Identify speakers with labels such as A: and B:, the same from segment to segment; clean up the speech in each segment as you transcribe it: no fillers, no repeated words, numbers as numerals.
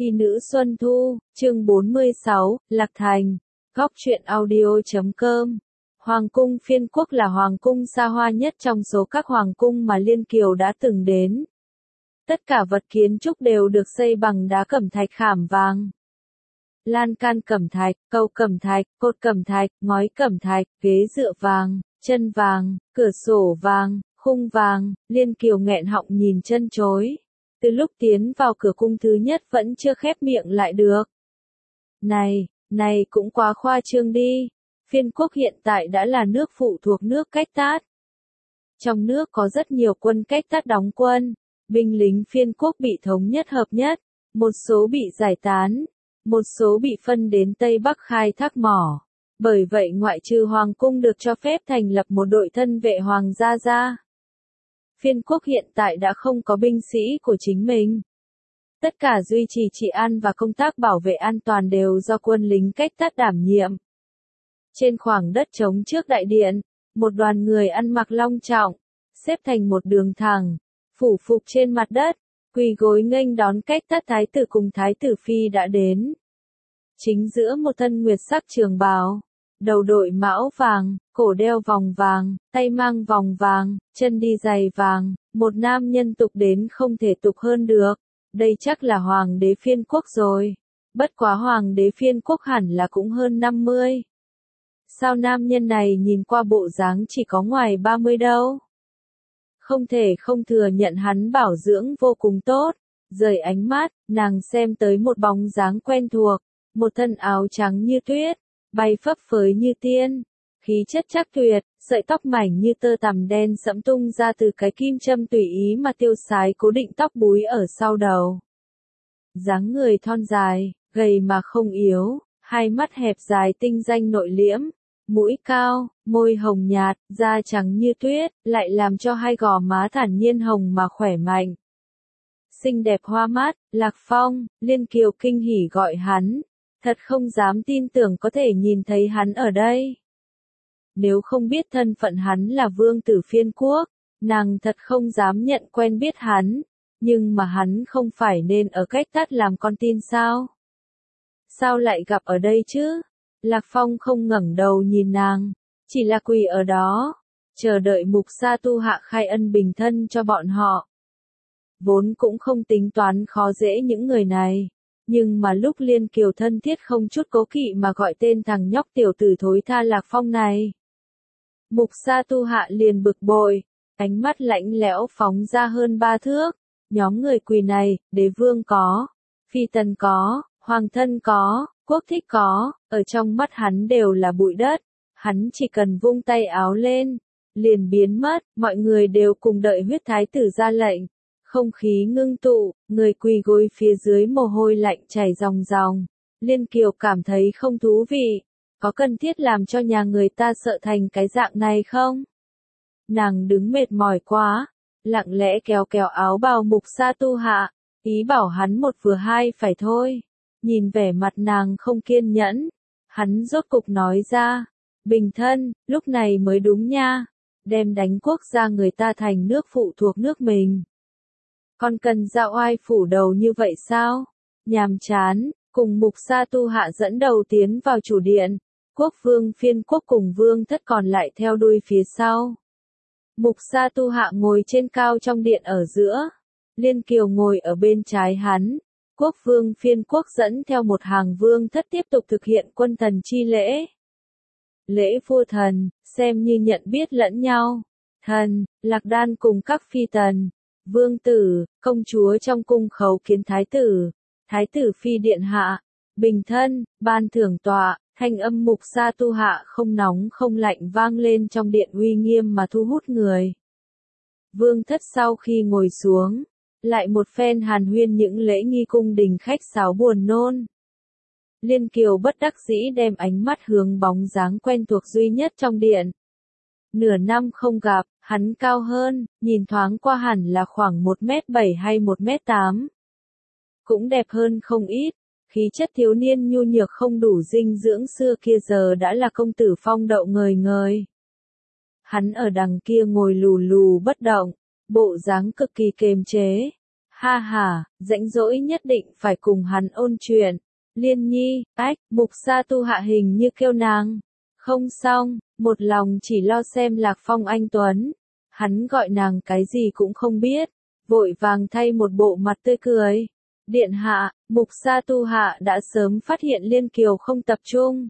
A: Y nữ Xuân Thu, chương 46, Lạc Thành, Góc truyện audio.com. Hoàng cung Phiên Quốc là hoàng cung xa hoa nhất trong số các hoàng cung mà Liên Kiều đã từng đến. Tất cả vật kiến trúc đều được xây bằng đá cẩm thạch khảm vàng. Lan can cẩm thạch, cầu cẩm thạch, cột cẩm thạch, ngói cẩm thạch, ghế dựa vàng, chân vàng, cửa sổ vàng, khung vàng. Liên Kiều nghẹn họng nhìn chân chối. Từ lúc tiến vào cửa cung thứ nhất vẫn chưa khép miệng lại được. Này cũng quá khoa trương đi. Phiên Quốc hiện tại đã là nước phụ thuộc nước Cách Tát. Trong nước có rất nhiều quân Cách Tát đóng quân. Binh lính Phiên Quốc bị thống nhất hợp nhất. Một số bị giải tán. Một số bị phân đến Tây Bắc khai thác mỏ. Bởi vậy ngoại trừ Hoàng cung được cho phép thành lập một đội thân vệ hoàng gia ra. Phiên Quốc hiện tại đã không có binh sĩ của chính mình. Tất cả duy trì trị an và công tác bảo vệ an toàn đều do quân lính Cách Tát đảm nhiệm. Trên khoảng đất trống trước đại điện, một đoàn người ăn mặc long trọng, xếp thành một đường thẳng, phủ phục trên mặt đất, quỳ gối nghênh đón Cách Tát thái tử cùng thái tử phi đã đến. Chính giữa một thân nguyệt sắc trường bào, đầu đội mão vàng, cổ đeo vòng vàng, tay mang vòng vàng, chân đi giày vàng, một nam nhân tục đến không thể tục hơn được. Đây chắc là hoàng đế Phiên Quốc rồi. Bất quá hoàng đế Phiên Quốc hẳn là cũng hơn 50. Sao nam nhân này nhìn qua bộ dáng chỉ có ngoài 30 đâu? Không thể không thừa nhận hắn bảo dưỡng vô cùng tốt. Rời ánh mắt, nàng xem tới một bóng dáng quen thuộc, một thân áo trắng như tuyết, bay phấp phới như tiên, khí chất chắc tuyệt, sợi tóc mảnh như tơ tằm đen sẫm tung ra từ cái kim châm tùy ý mà tiêu sái cố định tóc búi ở sau đầu. Dáng người thon dài, gầy mà không yếu, hai mắt hẹp dài tinh danh nội liễm, mũi cao, môi hồng nhạt, da trắng như tuyết, lại làm cho hai gò má thản nhiên hồng mà khỏe mạnh. Xinh đẹp hoa mắt, Lạc Phong, Liên Kiều kinh hỉ gọi hắn. Thật không dám tin tưởng có thể nhìn thấy hắn ở đây. Nếu không biết thân phận hắn là vương tử Phiên Quốc, nàng thật không dám nhận quen biết hắn. Nhưng mà hắn không phải nên ở Cách Tát làm con tin sao? Sao lại gặp ở đây chứ? Lạc Phong không ngẩng đầu nhìn nàng, chỉ là quỳ ở đó, chờ đợi Mục Sa Tu Hạ khai ân bình thân cho bọn họ. Vốn cũng không tính toán khó dễ những người này. Nhưng mà lúc Liên Kiều thân thiết không chút cố kỵ mà gọi tên thằng nhóc tiểu tử thối tha Lạc Phong này. Mục Sa Tu Hạ liền bực bội, ánh mắt lạnh lẽo phóng ra hơn 3 thước. Nhóm người quỳ này, đế vương có, phi tần có, hoàng thân có, quốc thích có, ở trong mắt hắn đều là bụi đất. Hắn chỉ cần vung tay áo lên, liền biến mất, mọi người đều cùng đợi huyết thái tử ra lệnh. Không khí ngưng tụ, người quỳ gối phía dưới mồ hôi lạnh chảy ròng ròng. Liên Kiều cảm thấy không thú vị. Có cần thiết làm cho nhà người ta sợ thành cái dạng này không? Nàng đứng mệt mỏi quá, lặng lẽ kéo áo bào Mục Sa Tu Hạ, ý bảo hắn một vừa hai phải thôi. Nhìn vẻ mặt nàng không kiên nhẫn, hắn rốt cục nói ra, bình thân, lúc này mới đúng nha, đem đánh quốc gia người ta thành nước phụ thuộc nước mình. Còn cần ra oai phủ đầu như vậy sao? Nhàm chán, cùng Mục Sa Tu Hạ dẫn đầu tiến vào chủ điện, quốc vương Phiên Quốc cùng vương thất còn lại theo đuôi phía sau. Mục Sa Tu Hạ ngồi trên cao trong điện ở giữa, Liên Kiều ngồi ở bên trái hắn, quốc vương Phiên Quốc dẫn theo một hàng vương thất tiếp tục thực hiện quân thần chi lễ. Lễ vua thần, xem như nhận biết lẫn nhau, thần, Lạc Đan cùng các phi tần. Vương tử, công chúa trong cung khấu kiến thái tử phi điện hạ, bình thân, ban thưởng tọa, thanh âm Mục Sa Tu Hạ không nóng không lạnh vang lên trong điện uy nghiêm mà thu hút người. Vương thất sau khi ngồi xuống, lại một phen hàn huyên những lễ nghi cung đình khách sáo buồn nôn. Liên Kiều bất đắc dĩ đem ánh mắt hướng bóng dáng quen thuộc duy nhất trong điện. Nửa năm không gặp, hắn cao hơn, nhìn thoáng qua hẳn là khoảng 1m7 hay 1m8. Cũng đẹp hơn không ít, khí chất thiếu niên nhu nhược không đủ dinh dưỡng xưa kia giờ đã là công tử phong đậu ngời ngời. Hắn ở đằng kia ngồi lù lù bất động, bộ dáng cực kỳ kiềm chế. Ha ha, rãnh rỗi nhất định phải cùng hắn ôn chuyện. Liên Nhi, ách, Mục Sa Tu Hạ hình như kêu nàng. Không xong, một lòng chỉ lo xem Lạc Phong anh tuấn. Hắn gọi nàng cái gì cũng không biết, vội vàng thay một bộ mặt tươi cười. Điện hạ, Mục Sa Tu Hạ đã sớm phát hiện Liên Kiều không tập trung.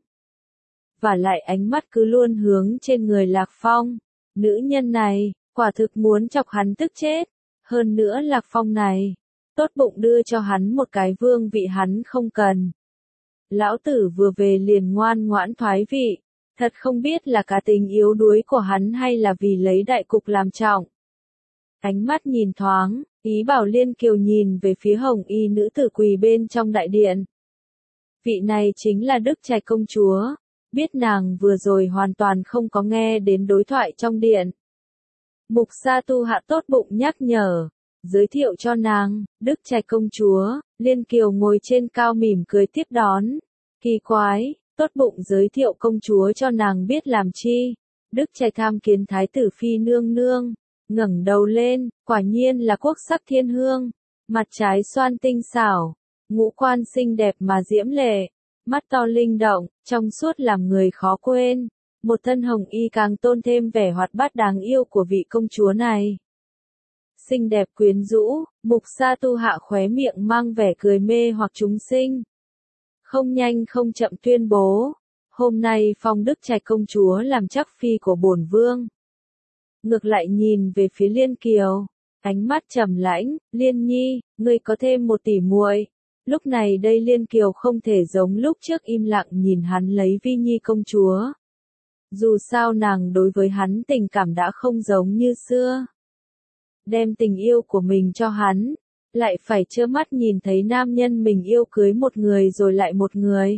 A: Và lại ánh mắt cứ luôn hướng trên người Lạc Phong. Nữ nhân này, quả thực muốn chọc hắn tức chết. Hơn nữa Lạc Phong này, tốt bụng đưa cho hắn một cái vương vị hắn không cần. Lão tử vừa về liền ngoan ngoãn thoái vị. Thật không biết là cá tính yếu đuối của hắn hay là vì lấy đại cục làm trọng. Ánh mắt nhìn thoáng, ý bảo Liên Kiều nhìn về phía hồng y nữ tử quỳ bên trong đại điện. Vị này chính là Đức Trạch công chúa. Biết nàng vừa rồi hoàn toàn không có nghe đến đối thoại trong điện. Mục Sa Tu Hạ tốt bụng nhắc nhở, giới thiệu cho nàng, Đức Trạch công chúa. Liên Kiều ngồi trên cao mỉm cười tiếp đón. Kỳ quái, tốt bụng giới thiệu công chúa cho nàng biết làm chi. Đức Trạch tham kiến thái tử phi nương nương, ngẩng đầu lên, quả nhiên là quốc sắc thiên hương, mặt trái xoan tinh xảo, ngũ quan xinh đẹp mà diễm lệ, mắt to linh động, trong suốt làm người khó quên. Một thân hồng y càng tôn thêm vẻ hoạt bát đáng yêu của vị công chúa này. Xinh đẹp quyến rũ, Mục Sa Tu Hạ khóe miệng mang vẻ cười mê hoặc chúng sinh. Không nhanh không chậm tuyên bố, hôm nay phong Đức Trạch công chúa làm chắc phi của bổn vương. Ngược lại nhìn về phía Liên Kiều, ánh mắt trầm lãnh, Liên Nhi, ngươi có thêm một tỷ muội. Lúc này đây Liên Kiều không thể giống lúc trước im lặng nhìn hắn lấy Vi Nhi công chúa. Dù sao nàng đối với hắn tình cảm đã không giống như xưa. Đem tình yêu của mình cho hắn, lại phải trơ mắt nhìn thấy nam nhân mình yêu cưới một người rồi lại một người.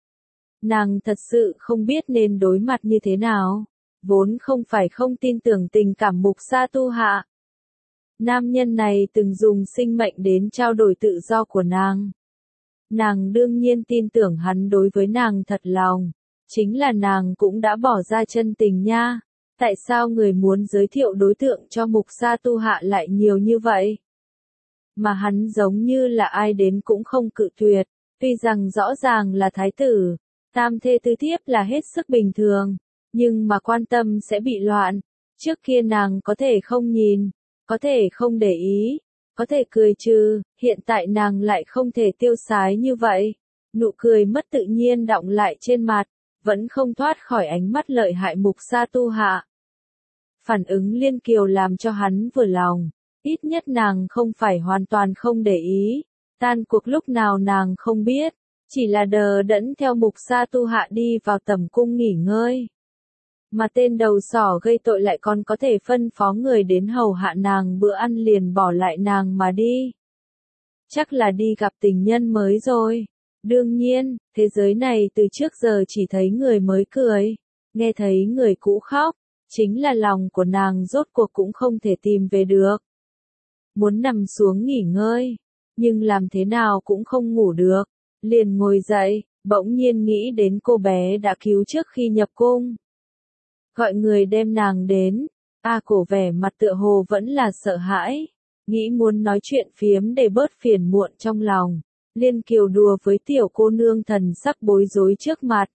A: Nàng thật sự không biết nên đối mặt như thế nào, vốn không phải không tin tưởng tình cảm Mục Sa Tu Hạ. Nam nhân này từng dùng sinh mệnh đến trao đổi tự do của nàng. Nàng đương nhiên tin tưởng hắn đối với nàng thật lòng, chính là nàng cũng đã bỏ ra chân tình nha. Tại sao người muốn giới thiệu đối tượng cho Mục Sa Tu Hạ lại nhiều như vậy? Mà hắn giống như là ai đến cũng không cự tuyệt, tuy rằng rõ ràng là thái tử, tam thê tứ thiếp là hết sức bình thường, nhưng mà quan tâm sẽ bị loạn. Trước kia nàng có thể không nhìn, có thể không để ý, có thể cười trừ, hiện tại nàng lại không thể tiêu sái như vậy. Nụ cười mất tự nhiên đọng lại trên mặt, vẫn không thoát khỏi ánh mắt lợi hại Mục Sa Tu Hạ. Phản ứng Liên Kiều làm cho hắn vừa lòng, ít nhất nàng không phải hoàn toàn không để ý. Tan cuộc lúc nào nàng không biết, chỉ là đờ đẫn theo Mục Sa Tu Hạ đi vào tẩm cung nghỉ ngơi. Mà tên đầu sỏ gây tội lại còn có thể phân phó người đến hầu hạ nàng bữa ăn liền bỏ lại nàng mà đi. Chắc là đi gặp tình nhân mới rồi. Đương nhiên, thế giới này từ trước giờ chỉ thấy người mới cười, nghe thấy người cũ khóc, chính là lòng của nàng rốt cuộc cũng không thể tìm về được. Muốn nằm xuống nghỉ ngơi, nhưng làm thế nào cũng không ngủ được, liền ngồi dậy, bỗng nhiên nghĩ đến cô bé đã cứu trước khi nhập cung. Gọi người đem nàng đến, cổ vẻ mặt tựa hồ vẫn là sợ hãi, nghĩ muốn nói chuyện phiếm để bớt phiền muộn trong lòng. Liên Kiều đùa với tiểu cô nương thần sắc bối rối trước mặt.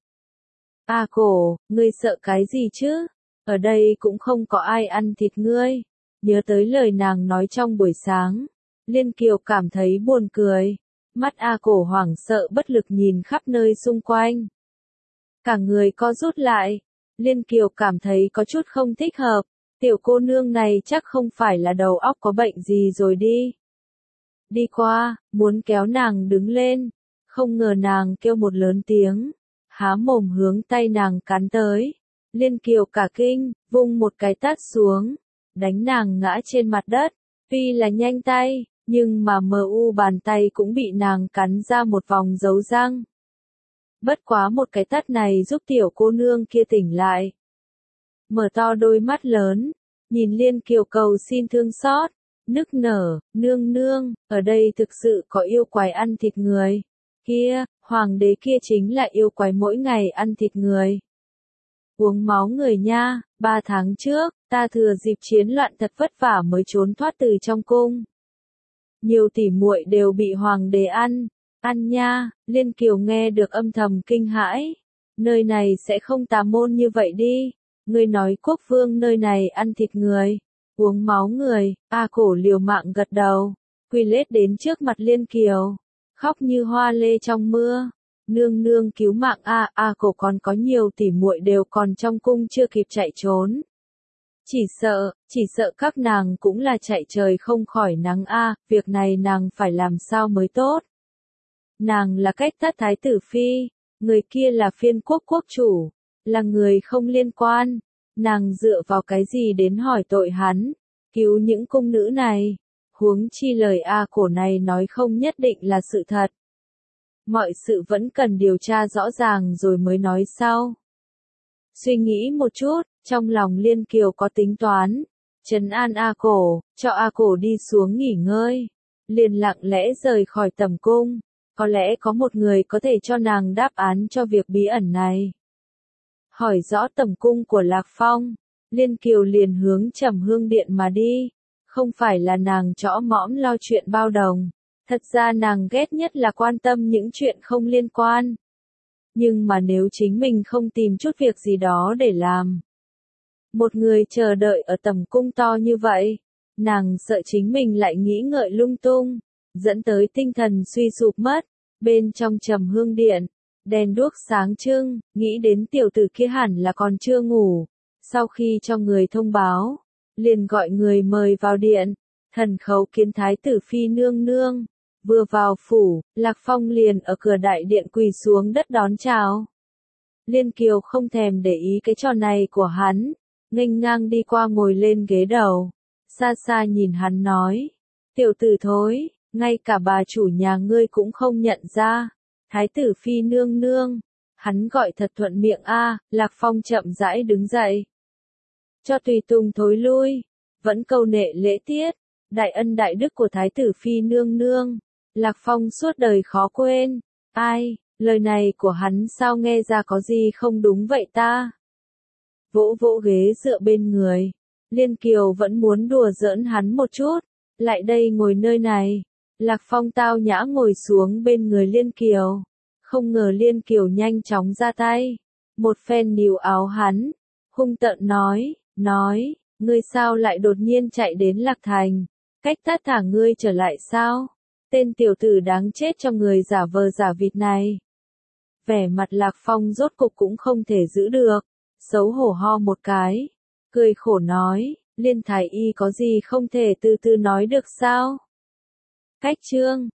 A: Cổ, ngươi sợ cái gì chứ? Ở đây cũng không có ai ăn thịt ngươi. Nhớ tới lời nàng nói trong buổi sáng, Liên Kiều cảm thấy buồn cười. Mắt cổ hoảng sợ bất lực nhìn khắp nơi xung quanh. Cả người co rút lại. Liên Kiều cảm thấy có chút không thích hợp. Tiểu cô nương này chắc không phải là đầu óc có bệnh gì rồi đi. Đi qua, muốn kéo nàng đứng lên. Không ngờ nàng kêu một lớn tiếng. Há mồm hướng tay nàng cắn tới. Liên Kiều cả kinh, vung một cái tát xuống. Đánh nàng ngã trên mặt đất. Tuy là nhanh tay, nhưng mà bàn tay cũng bị nàng cắn ra một vòng dấu răng. Bất quá một cái tát này giúp tiểu cô nương kia tỉnh lại. Mở to đôi mắt lớn, nhìn Liên Kiều cầu xin thương xót, nức nở, nương nương, ở đây thực sự có yêu quái ăn thịt người. Kia, hoàng đế kia chính là yêu quái mỗi ngày ăn thịt người. Uống máu người nha, 3 tháng trước, ta thừa dịp chiến loạn thật vất vả mới trốn thoát từ trong cung. Nhiều tỷ muội đều bị hoàng đế ăn nha. Liên Kiều nghe được âm thầm kinh hãi. Nơi này sẽ không tà môn như vậy đi. Ngươi nói quốc vương nơi này ăn thịt người, uống máu người. A Cổ liều mạng gật đầu, quỳ lết đến trước mặt Liên Kiều, khóc như hoa lê trong mưa. Nương nương cứu mạng A Cổ còn có nhiều tỷ muội đều còn trong cung chưa kịp chạy trốn. Chỉ sợ các nàng cũng là chạy trời không khỏi nắng việc này nàng phải làm sao mới tốt. Nàng là cách thất thái tử phi, người kia là phiên quốc quốc chủ, là người không liên quan, nàng dựa vào cái gì đến hỏi tội hắn, cứu những cung nữ này, huống chi lời A Cổ này nói không nhất định là sự thật. Mọi sự vẫn cần điều tra rõ ràng rồi mới nói sau. Suy nghĩ một chút, trong lòng Liên Kiều có tính toán, trấn an A Cổ, cho A Cổ đi xuống nghỉ ngơi, liền lặng lẽ rời khỏi tầm cung, có lẽ có một người có thể cho nàng đáp án cho việc bí ẩn này. Hỏi rõ tầm cung của Lạc Phong, Liên Kiều liền hướng Trầm Hương Điện mà đi, không phải là nàng chõ mõm lo chuyện bao đồng, thật ra nàng ghét nhất là quan tâm những chuyện không liên quan. Nhưng mà nếu chính mình không tìm chút việc gì đó để làm, một người chờ đợi ở tầm cung to như vậy, nàng sợ chính mình lại nghĩ ngợi lung tung, dẫn tới tinh thần suy sụp mất. Bên trong Trầm Hương Điện, đèn đuốc sáng trưng, nghĩ đến tiểu tử kia hẳn là còn chưa ngủ. Sau khi cho người thông báo, liền gọi người mời vào điện, thần khấu kiến thái tử phi nương nương. Vừa vào phủ, Lạc Phong liền ở cửa đại điện quỳ xuống đất đón chào. Liên Kiều không thèm để ý cái trò này của hắn, nghênh ngang đi qua ngồi lên ghế đầu, xa xa nhìn hắn nói, tiểu tử thối, ngay cả bà chủ nhà ngươi cũng không nhận ra, thái tử phi nương nương, hắn gọi thật thuận miệng Lạc Phong chậm rãi đứng dậy, cho tùy tùng thối lui, vẫn câu nệ lễ tiết, đại ân đại đức của thái tử phi nương nương, Lạc Phong suốt đời khó quên. Ai, lời này của hắn sao nghe ra có gì không đúng vậy ta? Vỗ vỗ ghế dựa bên người, Liên Kiều vẫn muốn đùa giỡn hắn một chút, lại đây ngồi nơi này. Lạc Phong tao nhã ngồi xuống bên người Liên Kiều, không ngờ Liên Kiều nhanh chóng ra tay, một phen níu áo hắn, hung tợn nói, ngươi sao lại đột nhiên chạy đến Lạc Thành, cách thát thả ngươi trở lại sao? Tên tiểu tử đáng chết trong người giả vờ giả vịt này. Vẻ mặt Lạc Phong rốt cục cũng không thể giữ được, xấu hổ ho một cái, cười khổ nói, Liên thái y có gì không thể từ từ nói được sao? Cách chương